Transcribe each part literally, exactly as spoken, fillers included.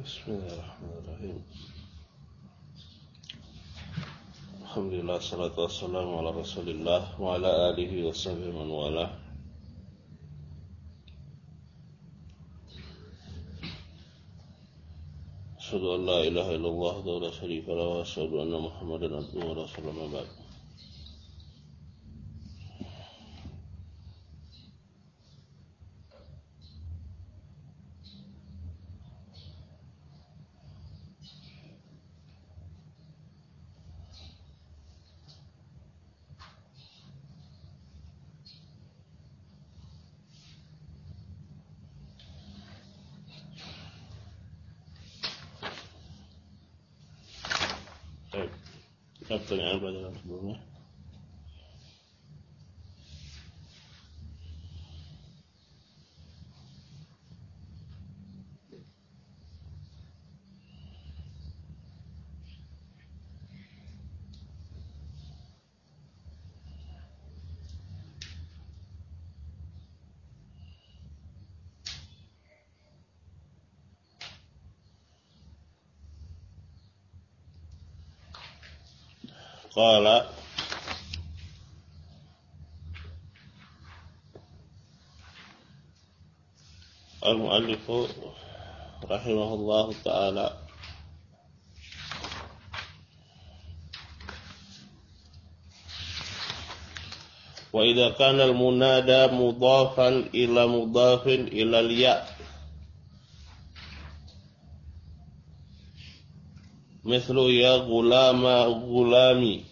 Bismillahirrahmanirrahim. Alhamdulillah, salatu wassalamu ala rasulillah wa ala alihi wa sahbihi man walah. Asyhadu an la ilaha illallah wa la syarika lahu wa asyhadu anna Muhammadan abduhu wa rasuluhu ma ba'd. Baik, pertanyaan pelajaran sebelumnya. Qala al-mu'allif rahimahullah ta'ala wa idza kana al-munada mudhafan ila mudhafin ila al-ya' mislu ya gulama gulami.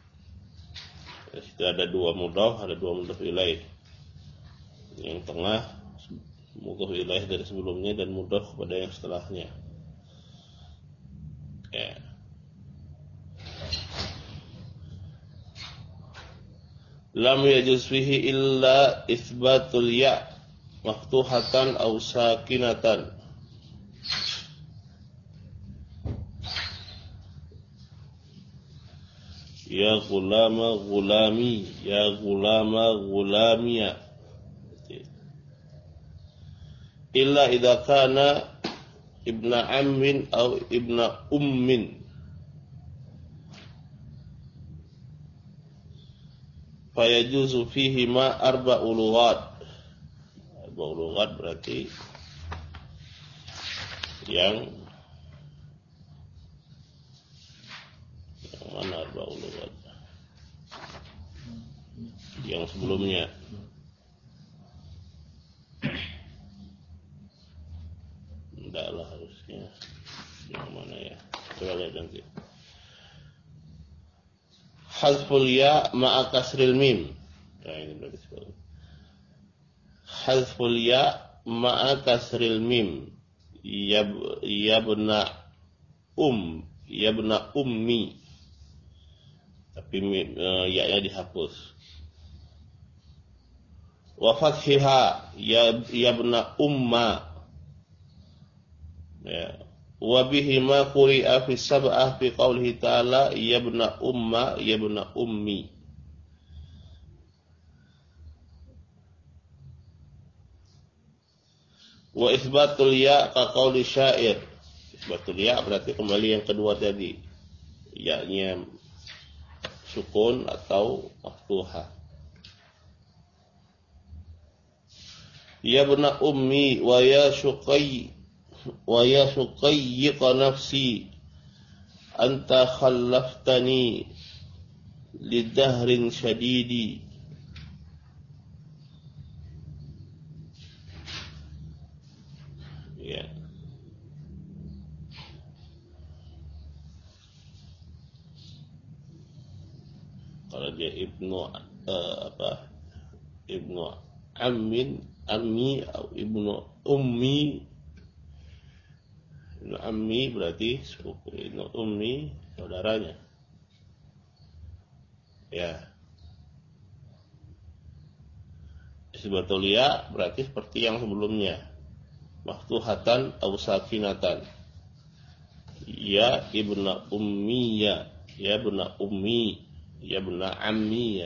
Itu ada dua mudhaf, ada dua mudhaf ilaih. Yang tengah mudhaf ilaih dari sebelumnya dan mudhaf kepada yang setelahnya. Ya. Lam yajuz fihi illa itsbatul ya maftuhatan aw sakinatan. Ya gulama gulami, ya gulama gulamia. Illa idza kana ibna ammin aw ibna ummin. Fayajuzu fihi ma arba'u lughat. Arba'u lughat berarti yang mana arba'u lughat? Yang sebelumnya. Tidaklah harusnya. Yang mana ya? Coba lihat nanti. Hazful ya ma'a kasril mim. Nah, ini berarti sebelum. Hazful ya ma'a kasril mim. Yab, yabna um, yabna ummi. Tapi uh, ya-nya dihapus. Wa fathiha ya yabna umma. Ya. Wa bihi ma quri'a fi sab'ah fi qoulihi ta'ala yabna umma yabna ummi. Wa itsbatul ya ka qauli syair. Itsbatul ya berarti kembali yang kedua tadi. Ya-nya sukun atau maftuha. Ya bna ummi wa ya syuqay wa ya syuqayyiqa nafsi anta khallaftani lidahrin syadidi. Ya. Kalau dia ibnu uh, apa ibnu ammin ammi atau ibnu ummi. Ibnu ammi berarti sepupu, ibnu ummi saudaranya. Ya. Isbatul ya berarti seperti yang sebelumnya. Maftuhatan aw sakinatan. Ya ibnu ummiya, ya ibnu ummi. Ya bena ammiya,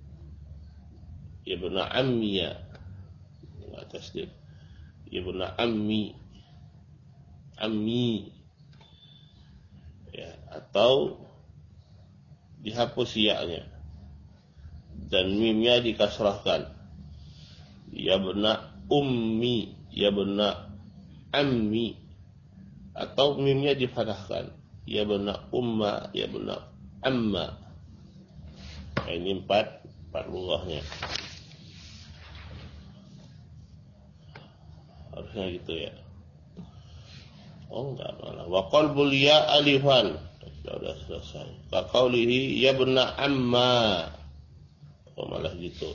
ya bena ammiya, atas dia, ya bena ammi, ammi, ya, atau dihapus ya-nya dan mimnya dikasrahkan. Ya bena ummi, ya bena ammi, atau mimnya difathahkan. Ya bena umma, ya bena amma. Nah, ini empat empat lughahnya. Harusnya gitu ya. Oh enggak, malah wa qalbul ya alifan. Sudah selesai. Ka qaulihi ya bena amma. Oh malah gitu.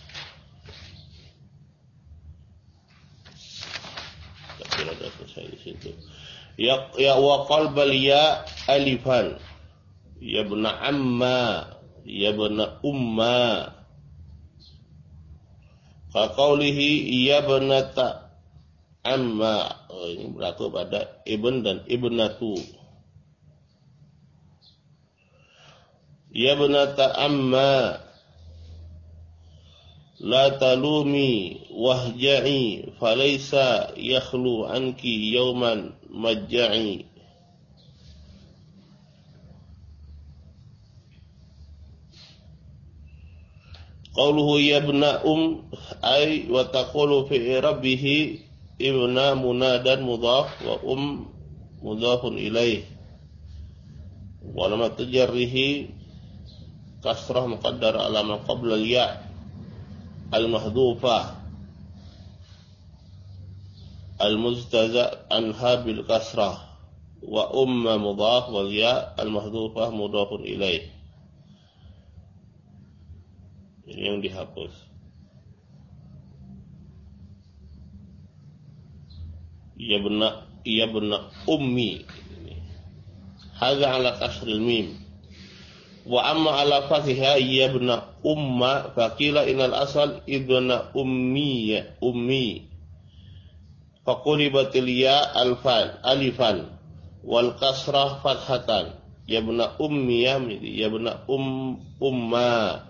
Sudah selesai di situ. Ya ya wa qalbal ya alifan. Ya bena amma, ya bena umma. Ka qaulihi ya benata amma. Oh, ini berlaku pada ibn dan ibnatu. Ya benata amma la talumi wahja'i falaysa yakhlu anki yawman majja'i. Qauluhu ya ibna um ay wa taqulu fi rabbihi ibna munadan mudhaf wa um mudhafun ilaih wa lam tajarrihi kasrah muqaddar ala ma qabla al-ya al-mahdhufah al-muztaza anha bil kasrah wa umma mudhaf wal ya al-mahdhufah mudhafun ilaih. Ini yang dihapus. Ya bena ya bena ummi. Hadza ala kasril mim. Wa amma ala fathiha ya bena umma faqila inal asal ibna ummi ya ummi. Faqulibatil ya alfan alifan wal kasrah fathatan. Ya bena ummi ya ya bena um umma.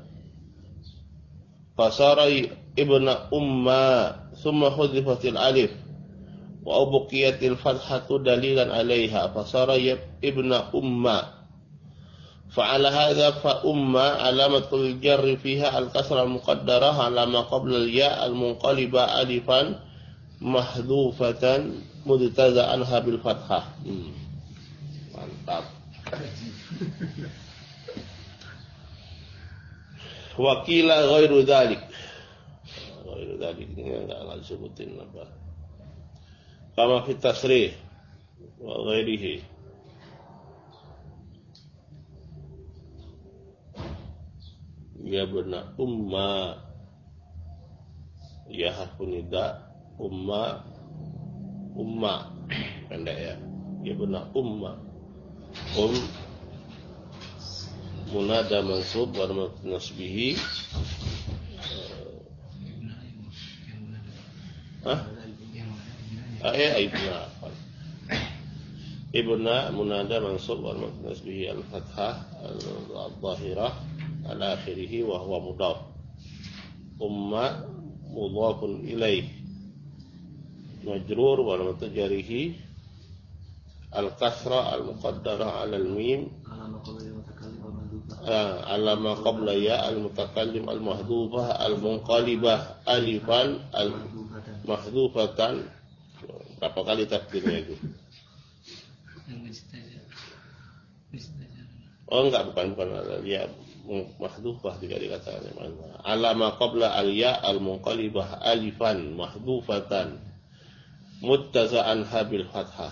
Fasara ibna umma thumma hudzifatil alif wa ubqiyatil fathatu dalilan alaiha fasara ibna umma. Fa'ala hadza fa umma alamatul jarri fiha al-kasra al-muqaddarah ala ma qabla al-ya al-munqaliba alifan mahdhufatan mudtaza'anha bil fathah. Hmm. Mantap. Wakila ghairu dzalik. Ghairu dzalik ini enggak akan sebutin apa. Kama fi tasrih wa ghairihi. Ya bena umma. Ya harfun nida umma umma pendek ya. Ya bena umma. Um munada mansub wa nasbihi. Hah? Ah ya ibna. Ibna munada mansub wa nasbihi al-fathah al-dhahirah ala akhirih wa huwa mudhaf. Umma mudhafun ilaih. Majrur wa mutajarihi al-kasra al-muqaddara ala al-mim ala ma qabla ya al-mutakallim al-mahdhufah al-munqalibah alifan al-mahdhufatan. Berapa kali takdirnya itu? Oh enggak, bukan bukan ya mahdhufah juga dikatakan mana? Ala ma qabla al-ya al-munqalibah alifan mahdhufatan muttaza'an habil fathah.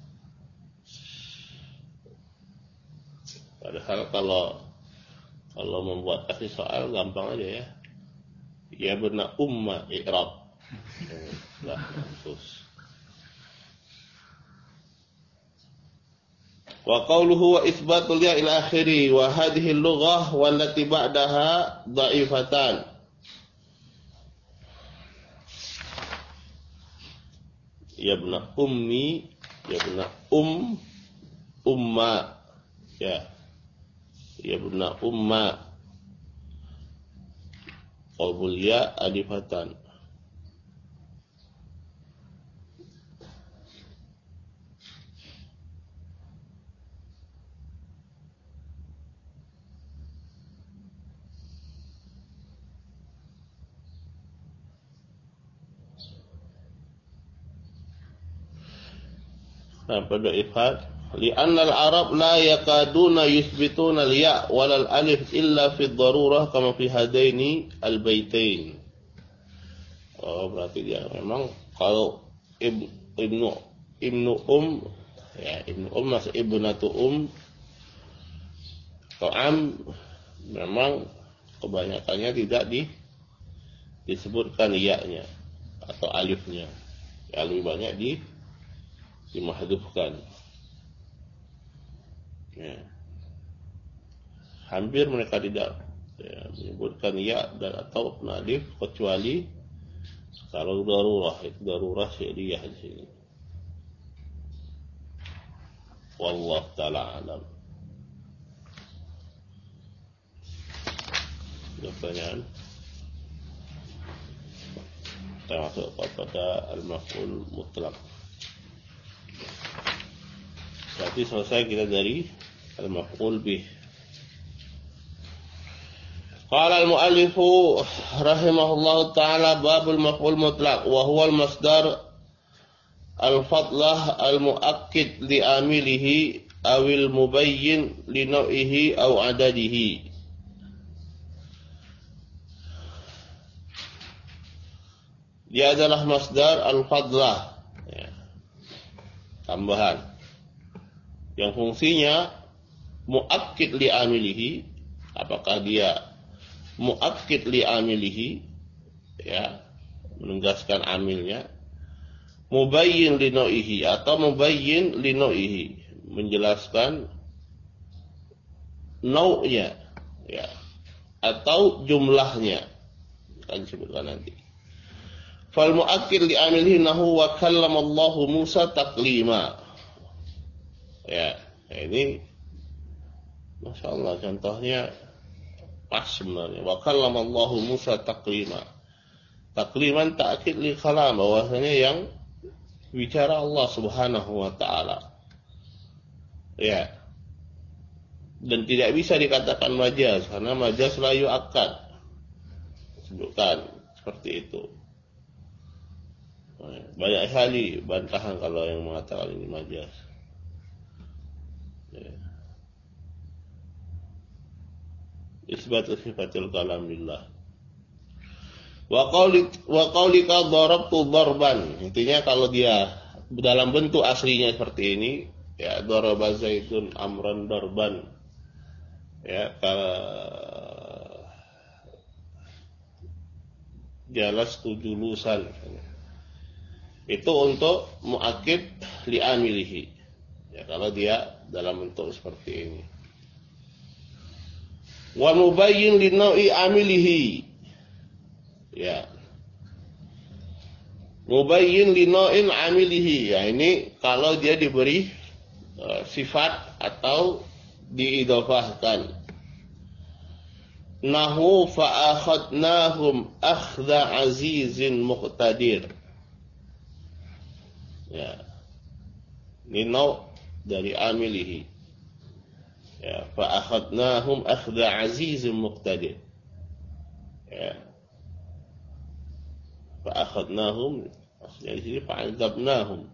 Padahal kalau kalau membuat kasih soal gampang aja ya. Ya bena umma i'rab. Nah, khusus. Wa qawluhu wa isbatul ya ila akhiri wa hadhihi al-lughah wallati ba'daha dha'ifatan. Ya bena ummi, ya bena um umma. Ya. Ya bena umma. Qalbul ya alifatan. Nah, pada ifad li'anna al-arab la yakaduna yuthbituna al-ya' wal alif illa fi ad-darurah kama fi hadaini al-baitain. Oh, berarti dia memang kalau ibnu ibnu, ibnu um ya ibnu um masih ibnatu um atau am memang kebanyakannya tidak di, disebutkan ya-nya atau alifnya. Ya, lebih banyak di dimahdhufkan. Ya. Hampir mereka tidak ya, menyebutkan ya dan atau alif kecuali kalau darurah, itu darurah syariah di sini. Wallahu taala alam. Ada pertanyaan? Kita masuk kepada al-maf'ul mutlaq. Berarti selesai kita dari al-maf'ul bih. Qala al-mu'allif rahimahullahu ta'ala babul maf'ul mutlaq wa huwa al-masdar al-fadlah al-mu'akkid li amilihi awil mubayyin li naw'ihi aw adadihi. Dia adalah masdar al-fadlah ya, tambahan yang fungsinya muakkid li amilihi. Apakah dia muakkid li amilihi ya, menegaskan amilnya, mubayyin li nau'ihi atau mubayyin li nau'ihi, menjelaskan nau'nya ya, atau jumlahnya akan disebutkan nanti. Fal muakkid li amilihi nahu wa kallamallahu Musa taklima. Ya, ini Masya Allah contohnya pas sebenarnya. Wa kallamallahu Musa taklima. Takliman ta'kid li kalam, bahwasanya yang bicara Allah Subhanahu wa taala. Ya. Dan tidak bisa dikatakan majaz karena majaz la yu'akkad. Sebutkan seperti itu. Banyak sekali bantahan kalau yang mengatakan ini majaz. Ya. Isbat sifatul kalam lillah. Wa qawli wa qawlika darabtu darban. Intinya kalau dia dalam bentuk aslinya seperti ini, ya daraba Zaidun amran darban. Ya, kalau jalas tujulusan. Itu untuk muakkid li amilihi. Ya, kalau dia dalam bentuk seperti ini. Wa mubayyin li nau'i amilihi. Ya. Mubayyin li nau'in amilihi. Ya, ini kalau dia diberi uh, sifat atau diidhafahkan. Nahu fa akhadnahum akhdha azizin muqtadir. Ya. Ini nau' dari amilihi. Ya, fa akhadnahum akhdha azizin muqtadir. Ya. Fa akhadnahum, maksudnya di sini fa azabnahum.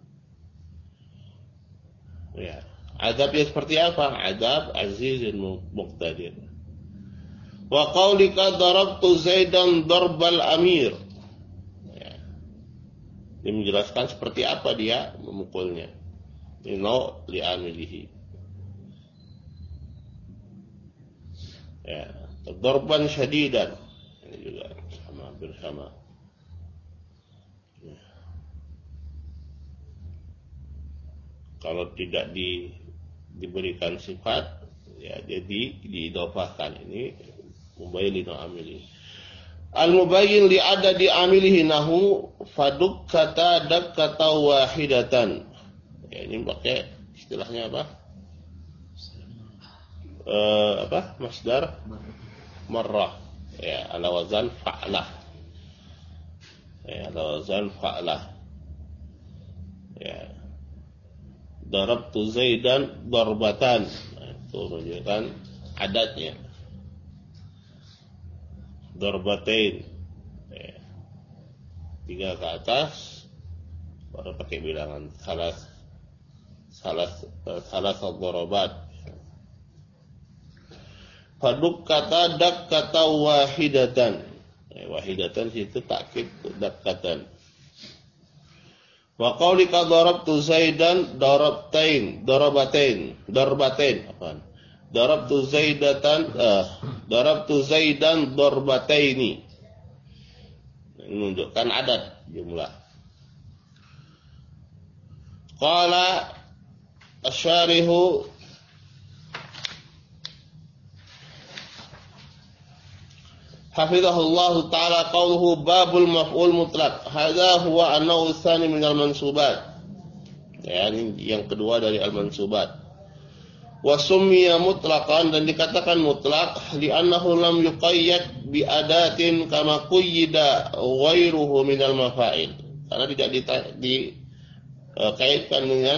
Ya. Azabnya seperti apa? Azab azizin muqtadir. Wa qaulika darabtu Zaidan darbal amir. Ya. Ini menjelaskan seperti apa dia memukulnya. Ino li amilihi. Ya, darban syadidan. Ini juga sama bersama. Ya. Kalau tidak di, diberikan sifat, ya jadi diidhafahkan. Ini mubayyin li amilihi. Al-mubayyin li adadi amilihi nahu faduk kata dak kata wahidatan. Ya, ini pakai istilahnya apa? Uh, apa? Masdar marrah. Ya, ala wazan fa'lah. Ya, ala wazan fa'lah. Ya. Darabtu Zaidan darbatan. Nah, itu menunjukkan adatnya. Darbatain. Ya. Tiga ke atas baru pakai bilangan salas. salah salah dorobat. Faduk kata dak kata wahidatan. Eh, wahidatan situ takkid dakkatan. Wa qaulika darabtu Zaidan darabtain, darabatain, darbatain, apaan? Darabtu Zaidatan, eh, darabtu Zaidan darbataini. Menunjukkan adat jumlah. Qala asyarihu hafizahullahu ta'ala qawluhu babul maf'ul mutlaq. Hadha huwa an-naw' tsani min al-mansubat. Ya, ini yang kedua dari al-mansubat. Wa summiya mutlaqan, dan dikatakan mutlaq li'annahu lam yuqayyad bi adatin kama qayyada ghairuhu min al-mafa'il. Karena tidak dikaitkan dengan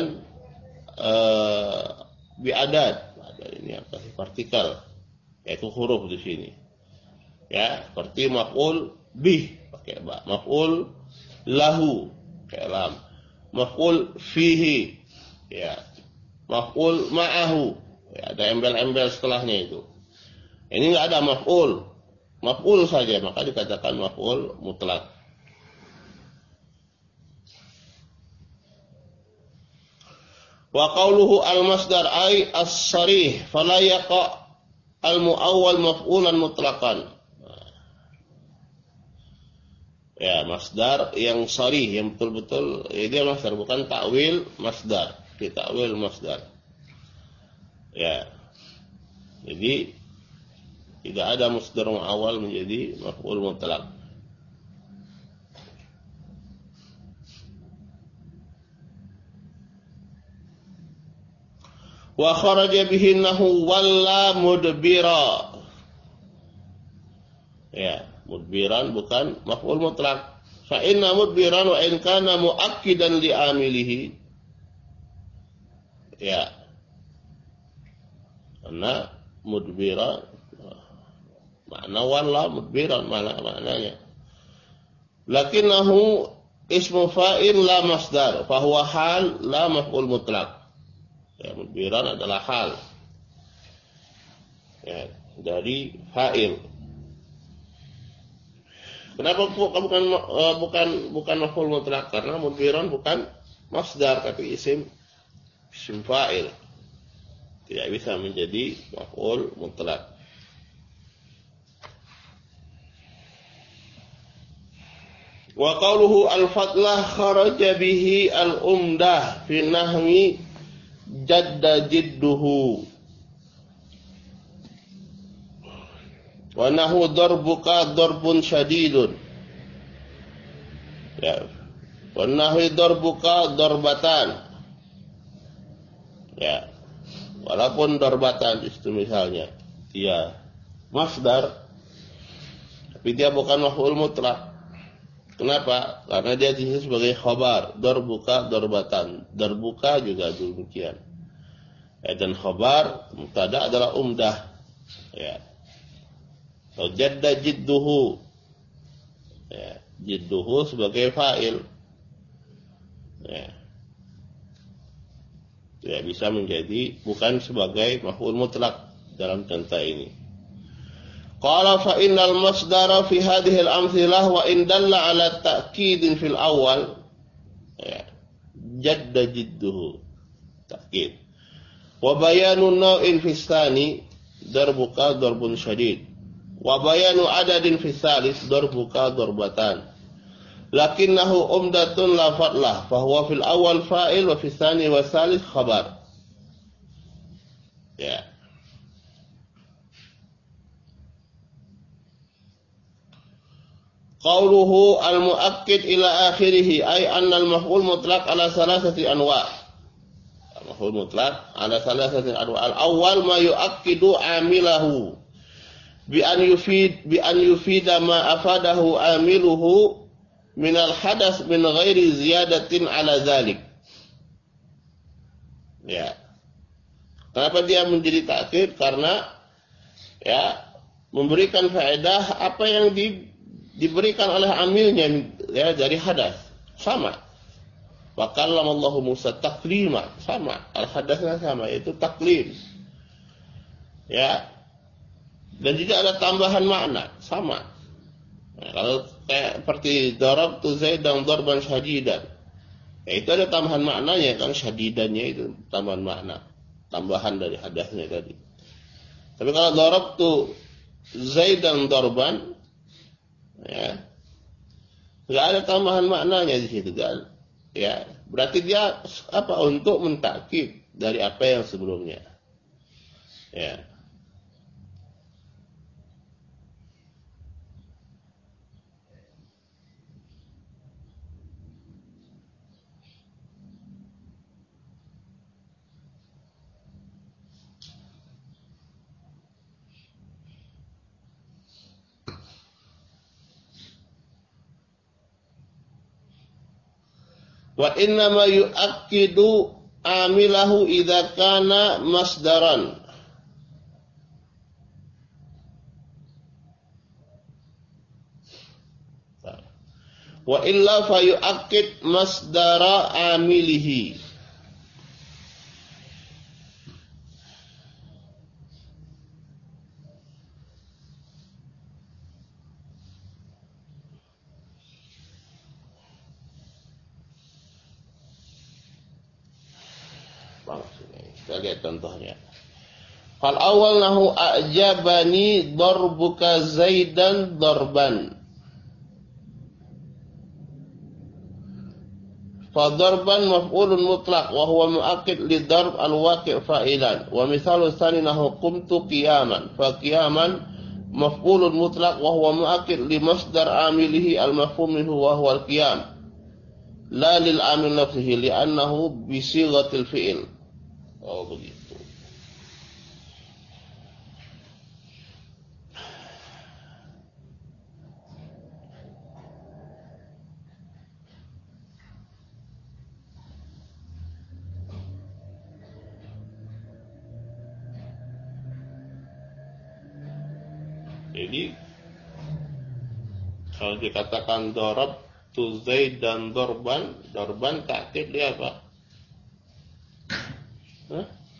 uh, bi adat. Ini apa? Partikel, yaitu huruf di sini. Ya, seperti maf'ul bih pakai ba, maf'ul lahu pakai lam, maf'ul fihi, ya, maf'ul ma'ahu, ya, ada embel-embel setelahnya itu. Ini enggak ada maf'ul, maf'ul saja, maka dikatakan maf'ul mutlak. Wa qawluhu al-masdar ay as-sarih fala yaqa al-mu'awwal maf'ulan mutlaqan. Ya, masdar yang sharih, yang betul-betul ya, dia masdar, bukan takwil masdar, ditakwil masdar. Ya. Jadi tidak ada masdar awal menjadi maf'ul mutlaq. Wa kharaja bihi nahu walla mudbira. Ya, mudbiran bukan maf'ul mutlaq. Fa inna mudbiran wa in kana muakkidan li amilihi. Ya. Karena mudbiran makna walla mudbiran mana maknanya. Lakinnahu ismu fa'il la masdar, fa huwa hal la maf'ul mutlaq. Ya, mudbiran adalah hal. Ya, dari fa'il. Kenapa bukan bukan bukan maf'ul mutlaq? Karena mudbiran bukan masdar tapi isim isim fa'il. Tidak bisa menjadi maf'ul mutlaq. Wa qawluhu al-fadlah kharaja bihi al-umdah fi nahwi jadda jidduhu. Wa nahu darbuka darbun syadidun. Ya. Wa nahu darbuka darbatan. Ya. Walaupun darbatan itu misalnya dia masdar tapi dia bukan maf'ul mutlaq. Kenapa? Karena dia disebut sebagai khabar, darbuka darbatan. Darbuka juga demikian. Ya, dan khabar mubtada adalah umdah. Ya. Jadda jidduhu, ya, jidduhu sebagai fa'il, ya, tidak bisa menjadi bukan sebagai maf'ul mutlaq dalam contoh ini. Qala fa innal masdara fi hadhihi al-amthilah wa in dalla ala ta'kidin fil awal, ya, jadda jidduhu ta'kid, wa bayanun naw'in fi tsani darbuka darbun syadid, wa bayanu adadin fi tsalis darbuka darbatan, lakinnahu umdatun la fadlah fa huwa fil awal fa'il wa fi tsani wa tsalis khabar. Ya. Qawluhu al-muakkid ila akhirih ay anna al-maf'ul mutlaq ala salasati anwa'. Al-maf'ul mutlaq ala salasati anwa'. Al-awwal ma yu'akkidu 'amilahu bi an yufid bi an yufida ma afadahu 'amiluhu min al-hadath min ghairi ziyadatin ala dzalik. Ya. Kenapa dia menjadi takkid? Karena ya memberikan faedah apa yang di diberikan oleh amilnya, ya, dari hadas, sama. Wa kallamallahu Musa taklima, sama, al-hadasnya sama, yaitu taklim. Ya. Dan juga ada tambahan makna, sama. Nah, kalau kayak seperti darabtu Zaidan darban syadidan. Ya, itu ada tambahan maknanya kan, syadidannya itu tambahan makna, tambahan dari hadasnya tadi. Tapi kalau darabtu Zaidan darban, ya, nggak ada tambahan maknanya di situ kan. Ya, berarti dia apa, untuk mentakkid dari apa yang sebelumnya. Ya. Wa inna ma yu'akkidu amilahu idza kana masdaran. Wa illa fa yu'akkid masdara amilihi. Kita lihat contohnya. Fal awal nahu a'jabani darbuka Zaidan darban. Fa darban maf'ulun mutlaq wa huwa mu'akkid li darb al-waqi' fa'ilan. Wa mithalu tsani nahu qumtu qiyaman. Fa qiyaman maf'ulun mutlaq wa huwa mu'akkid li masdar amilihi al-mafhum minhu wa huwa al-qiyam. La lil amil nafsihi li'annahu bi sighatil fi'il. Oh begitu. Jadi kalau dikatakan darab tu Zaid dan dorban, dorban takkid dia apa? Hah?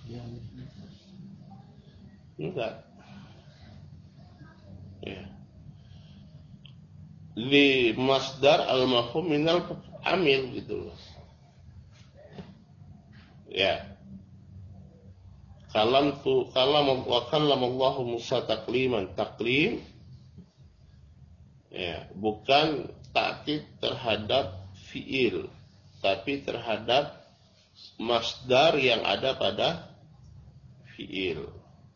Enggak. Ya. Li masdar al-mafhum minal amil gitu loh. Ya. Kalam tu kalam wa kallamallahu Musa takliman, taklim. Ya, bukan takkid terhadap fiil, tapi terhadap masdar yang ada pada fiil.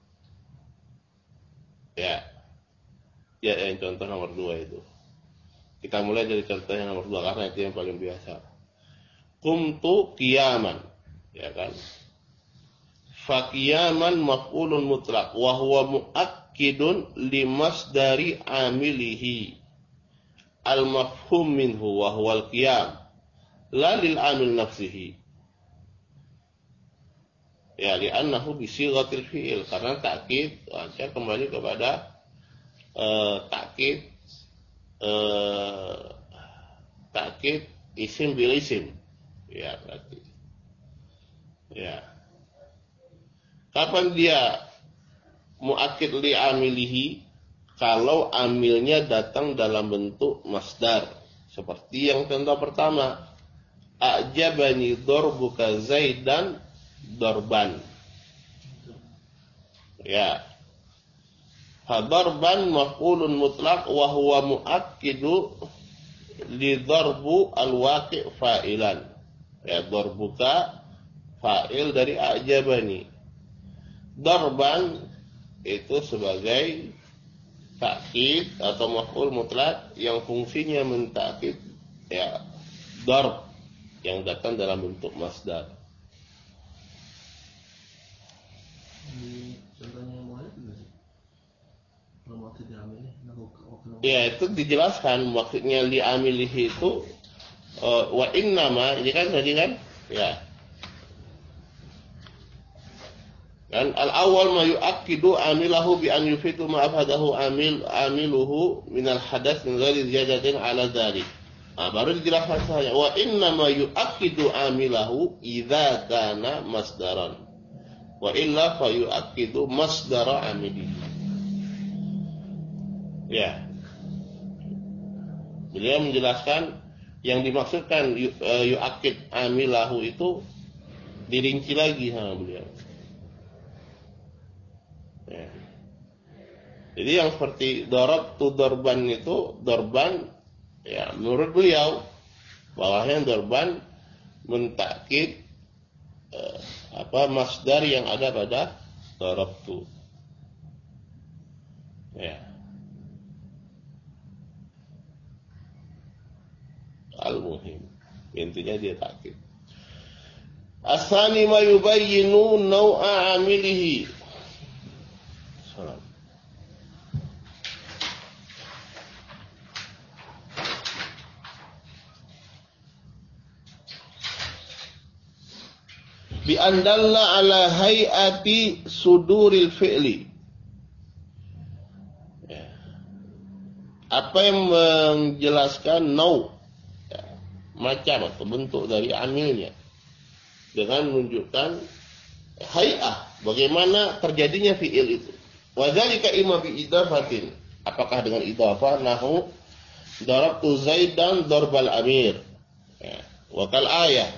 Ya. Ya, yang contoh nomor dua itu. Kita mulai dari contoh yang nomor dua karena itu yang paling biasa. Qumtu qiyaman, ya kan? Fa qiyaman maf'ulun mutlaq wa huwa muakkidun li masdari amilihi al mafhum minhu wa huwa al qiyam la lil amil nafsihi. Ya, li'annahu bi sighatil fi'il, karena takkid aja kembali kepada uh, takkid uh, takkid isim bil isim. Ya, berarti. Ya. Kapan dia muakkid li amilihi? Kalau amilnya datang dalam bentuk masdar. Seperti yang contoh pertama, a'jabani darbuka Zaidan darban. Ya. Fadarban maf'ulun mutlaq wa huwa muakkidu li darbu al-waqi' fa'ilan. Ya, darbuka fa'il dari a'jabani. Darban itu sebagai takkid atau maf'ul mutlaq yang fungsinya mentakkid, ya, darb yang datang dalam bentuk masdar. Contohnya yang mu'alif juga sih. Kalau maksud diamilih, ya itu dijelaskan maksudnya li amilihi itu uh, wa innama, ini kan tadi kan, ya. Dan al-awwal ma yu'akkidu amilahu bi an yufitu ma afadahu amil amiluhu min al-hadath min ghairi ziyadatin ala dzalik. Nah, baru dijelaskan saja wa inna ma yu'akkidu amilahu idza kana masdaran wa illa fa yu'akkidu masdara amilihi. Ya. Beliau menjelaskan yang dimaksudkan yu'akkid amilahu itu dirinci lagi sama beliau. Ya. Jadi yang seperti dorab tu dorban itu dorban, ya menurut beliau bawahnya dorban mentakid eh, apa masdar yang ada pada dorab tu. Ya. Al-muhim intinya dia takkid. Asani ma yubayyinu naw'a amilihi. Salam. Bi andalla ala hayati suduril fi'li. Ya. Apa yang menjelaskan naw, ya, macam atau bentuk dari amilnya dengan menunjukkan hay'ah, bagaimana terjadinya fi'il itu. Wa dzalika imma bi idafatin, apakah dengan idafah nahu darabtu Zaidan darbal amir. Ya. Wa kal ayah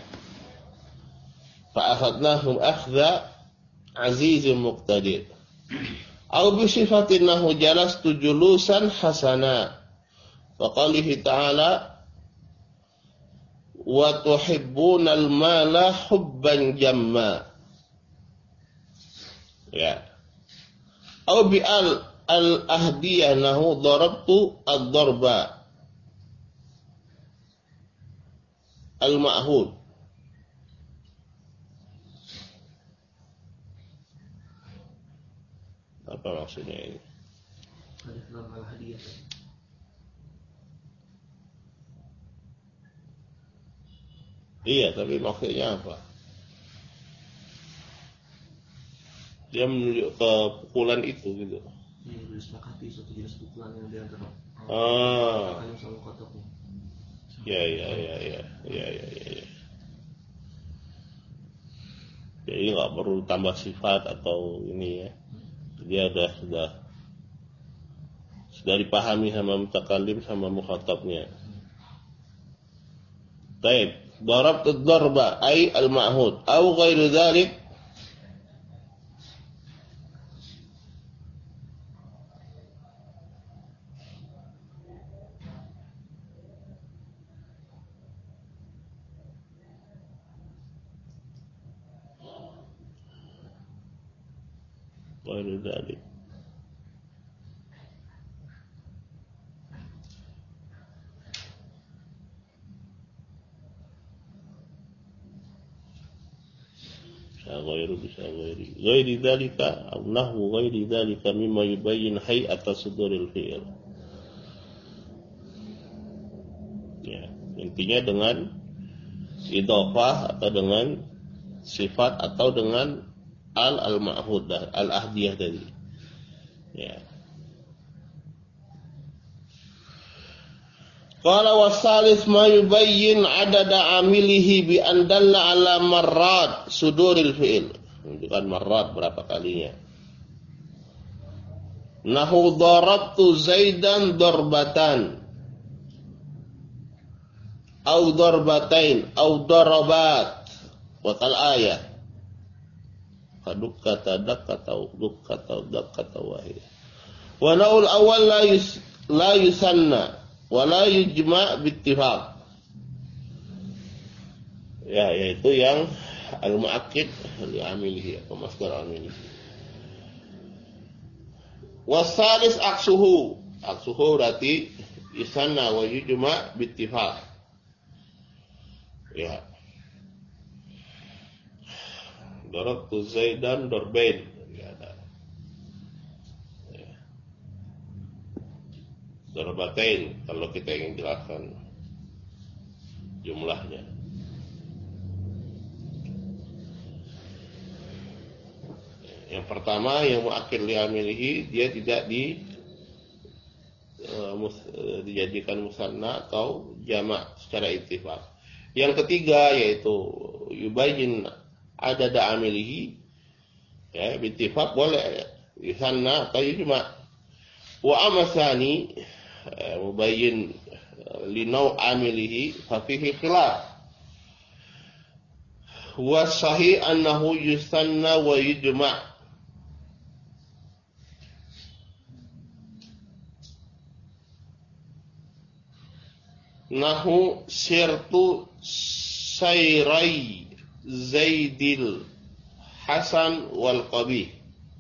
fa akhadnahum akhdha azizun muqtadir. Au bi sifatin nahu jalastu julusan hasana. Wa qalihi ta'ala wa tuhibbunal mala hubban jamma. Ya. Au bi al al ahdiyah nahu darabtu ad-darba al ma'hud. Apa maksudnya ini? Alif lam al hadiyah. Iya, tapi maksudnya apa? Dia menunjuk ke pukulan itu gitu. Ini disepakati suatu jenis pukulan yang dia antara Ah. kalian sama kotaknya. Ya, ya, ya, ya, ya, ya, ya, ya. Jadi nggak perlu tambah sifat atau ini ya. Dia sudah sudah sudah dipahami sama mutakallim sama mukhatabnya. Baik, darabtu ad-darba ay al-ma'hud aw ghairu dzalik. Ghairu dzalik. Ghairu bisa ghairi ghairi dzalika aw nahwu ghairi dzalika mimma yubayyin hay'ata suduril fi'il. Ya, intinya dengan idhofah atau dengan sifat atau dengan al al-ma'hud al-ahdiyah tadi. Ya. Qala wasalis ma yubayyin adada amilihi bi an dalla ala marrat suduril fi'il. Menunjukkan marrat berapa kalinya. Nahu darabtu Zaidan darbatan au darbatain au darabat wa kal ayat. Kadukata dakata dukata dakata wahid. Wa naul awal la yus la yusanna wala yujma' bittifaq. Ya, yaitu yang al-mu'akkid li amilihi atau masdar amilihi. Wasalis aksuhu, aksuhu berarti yusanna wa yujma' bittifaq. Ya. Darabtu Zaidan darbain. Darbatain kalau kita ingin jelaskan jumlahnya. Yang pertama yang mu'akkid li amilihi dia tidak di uh, mus, uh, dijadikan musanna atau jamak secara ittifaq. Yang ketiga yaitu yubayyin adada amilihi, ya ittifaq boleh musanna atau jamak. Wa amasani uh, mubayyin uh, li naw' amilihi fa fihi khilaf. Wa sahih annahu yusanna wa yujma'. Nahu sirtu sayrai Zaidil Hasan wal Qabih.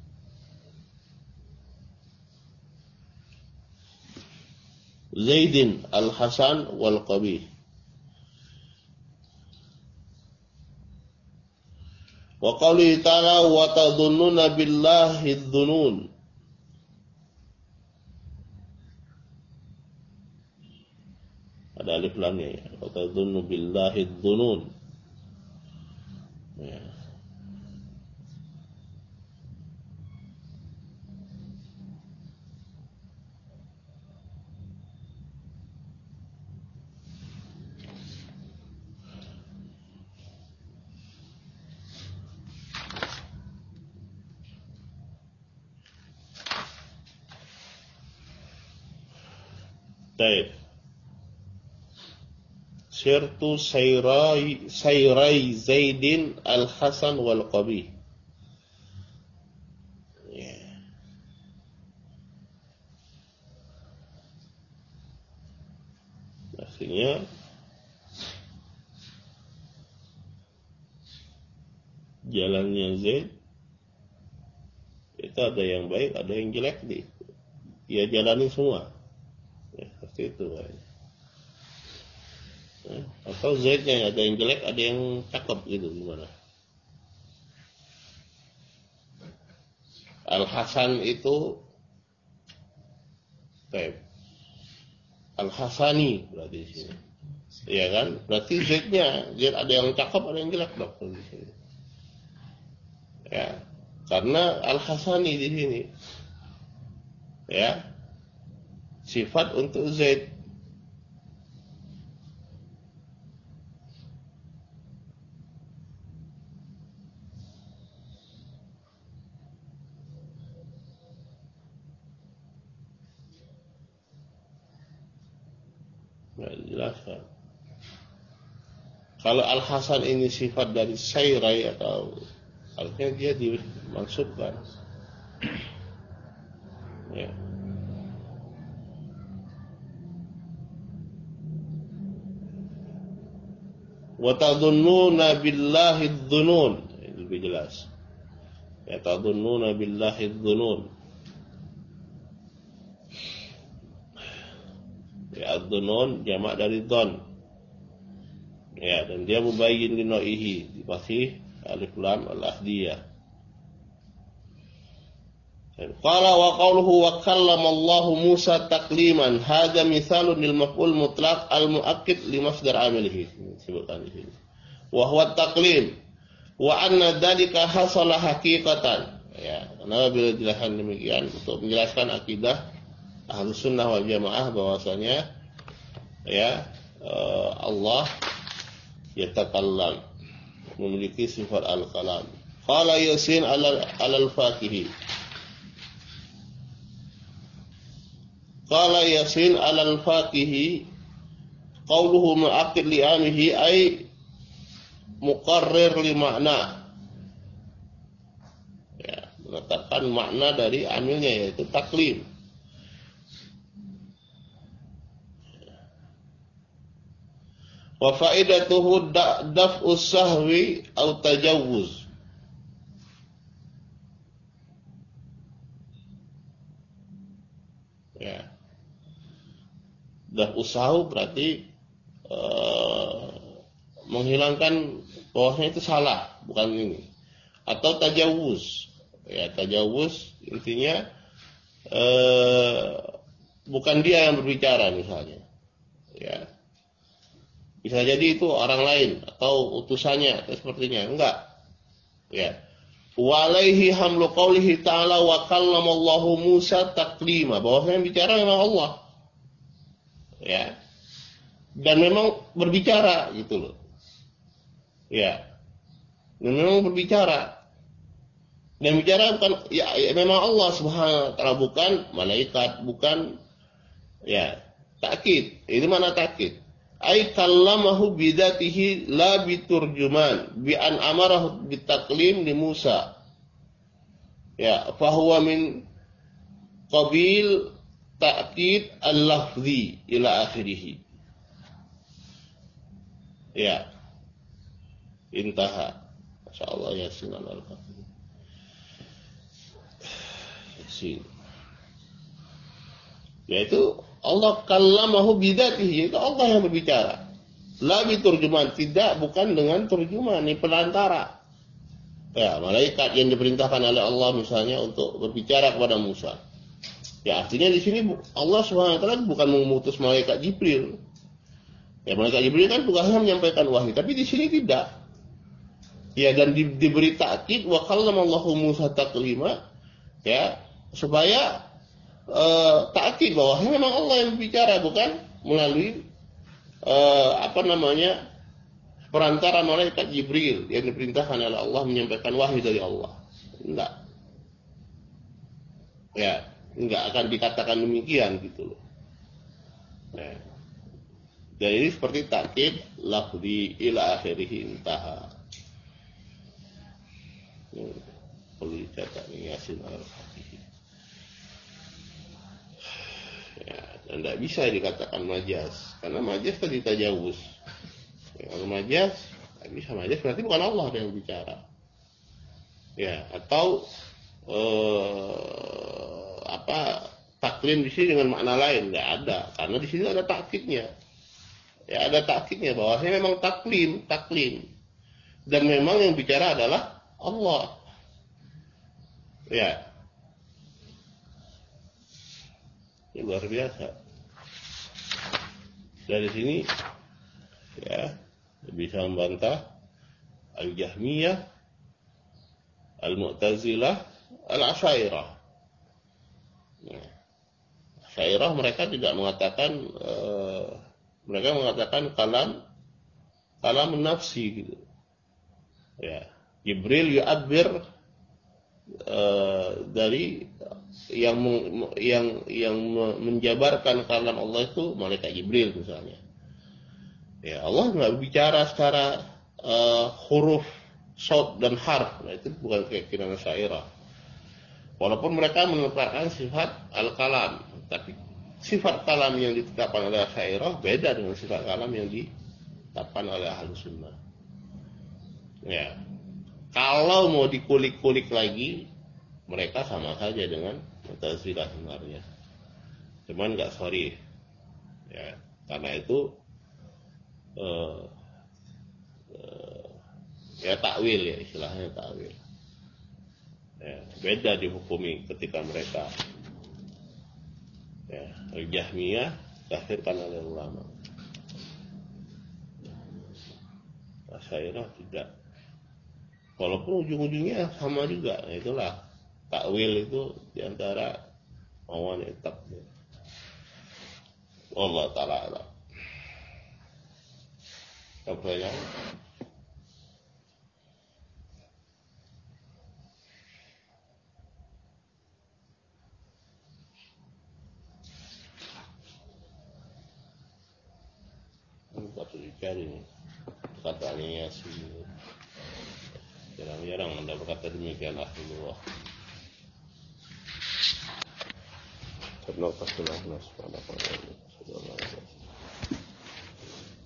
Zaidin al Hasan wal Qabih. Wa qawlihi ta'ala wa tadhunnuna billahi dhunun. Ada alif lamnya ya. Wa tadhunnu billahi dhunun. Ya. Baik. Sirtu sayrai sayrai Zaidin al Hasan wal Qabih. Ya. Maksudnya jalannya Zaid itu ada yang baik, ada yang jelek, di dia jalani semua. Ya, seperti itu kan. Atau Zaidnya ada yang jelek, ada yang cakep gitu, gimana? Al Hasan itu baik. Al Hasani berarti di sini. Iya kan? Berarti Zaidnya, Zaid ada yang cakep, ada yang jelek dong di sini. Ya, karena Al Hasani di sini. Ya. Sifat untuk Zaid. Nggak dijelaskan. Kalau Al Hasan ini sifat dari Sayrai atau artinya dia dimaksudkan. Ya. Wa tadhunnuna billahi dhunun. Ini lebih jelas. Ya tadhunnuna billahi dhunun. Ya ad-dhunun jamak dari dhon. Ya, dan dia mubayyin li nau'ihi, dikasih alif lam al-ahdiyah. Qala wa qawluhu wa kallama Allah Musa takliman. Hadza mithalun lil maf'ul mutlaq al-mu'akkid li masdar amilihi. Disebutkan di sini. Wa huwa taklim. Wa anna dzalika hasala haqiqatan. Ya, karena bila dijelaskan demikian untuk menjelaskan akidah Ahlus Sunnah wal Jamaah bahwasanya ya Allah yatakallam, memiliki sifat al-kalam. Qala Yasin al-Fakihi. Qala Yasin al-Fakihi qawluhu mu'aqqid li amihi ay muqarrir li makna. Ya, menetapkan makna dari amilnya yaitu taklim. Wa faidatuhu daf'u sahwi atau tajawuz. Ya. Daf'u sahwi berarti uh, menghilangkan bahwasanya itu salah, bukan ini. Atau tajawuz. Ya, tajawuz intinya uh, bukan dia yang berbicara misalnya. Ya. Bisa jadi itu orang lain atau utusannya atau sepertinya. Enggak. Ya. Walaihi hamlu qawlihi ta'ala wa kallamallahu Musa taklima. Bahwasanya yang bicara memang Allah. ya, dan memang berbicara gitu loh, ya, dan memang berbicara. Dan bicara bukan ya, ya memang Allah Subhanahu wa taala, bukan malaikat, bukan ya takkid. Itu mana takkid? Ai kallamahu bidzatihi la biturjuman bi an amarahu bitaklim li Musa. Ya, fa huwa min qabil takkid al-lafzi ila akhirih. Ya. Intaha. Masyaallah ya Yasin al-Fatihah. Yaitu Allah kallamahu bidzatihi, yaitu Allah yang berbicara. La biturjuman, tidak, bukan dengan turjuman, ini perantara. Ya, malaikat yang diperintahkan oleh Allah misalnya untuk berbicara kepada Musa. Ya, artinya di sini Allah Subhanahu wa taala bukan mengutus malaikat Jibril. Ya, malaikat Jibril kan tugasnya menyampaikan wahyu, tapi di sini tidak. Ya, dan di, diberi takkid wa kallamallahu Musa taklima, ya, supaya uh, takkid bahwa memang Allah yang berbicara, bukan melalui uh, apa namanya perantara malaikat Jibril yang diperintahkan oleh Allah menyampaikan wahyu dari Allah. Enggak. Ya, enggak akan dikatakan demikian gitu loh. Ya. Jadi seperti takkid lafzi ila akhirih intaha. Hmm. Perlu dicatat nih Yasin al-Fatihah. Ya, dan tidak bisa dikatakan majaz, karena majaz tadi tajawuz. Ya, kalau majaz, tidak bisa majaz berarti bukan Allah yang bicara. Ya, atau eh, apa taklim di sini dengan makna lain nggak ada, karena di sini ada takkidnya. Ya, ada takkidnya bahwasanya memang taklim, taklim, dan memang yang bicara adalah Allah. Ya, ini luar biasa. Dari sini ya bisa membantah Al-Jahmiyah, Al-Mu'tazilah, Al-Asy'ariyah. Nah, Asy'ariyah mereka tidak mengatakan uh, mereka mengatakan kalam kalam nafsi gitu. Ya, Jibril yu'abbir uh, dari yang yang yang menjabarkan kalam Allah itu malaikat Jibril misalnya. Ya, Allah nggak bicara secara uh, huruf, saut dan harf. Nah, itu bukan keyakinan Asy'ariyah. Walaupun mereka menetapkan sifat al-kalam, tapi sifat kalam yang ditetapkan oleh Asy'ariyah beda dengan sifat kalam yang ditetapkan oleh Ahlus Sunnah. Ya. Kalau mau dikulik-kulik lagi, mereka sama saja dengan Mu'tazilah sebenarnya. Cuman nggak sorry. Ya, karena itu uh, uh, ya takwil ya, istilahnya takwil. Ya, beda dihukumi ketika mereka ya, Al-Jahmiyah dikafirkan oleh ulama. Asy'ariyah tidak. Walaupun ujung-ujungnya sama juga. Nah, itulah takwil itu diantara awan etak. Allah Ta'ala alam. Apa ya? Patut dicari nih katanya sih. Jarang-jarang Anda berkata demikian akhirullah. Karena pasti Allah subhanahu wa ta'ala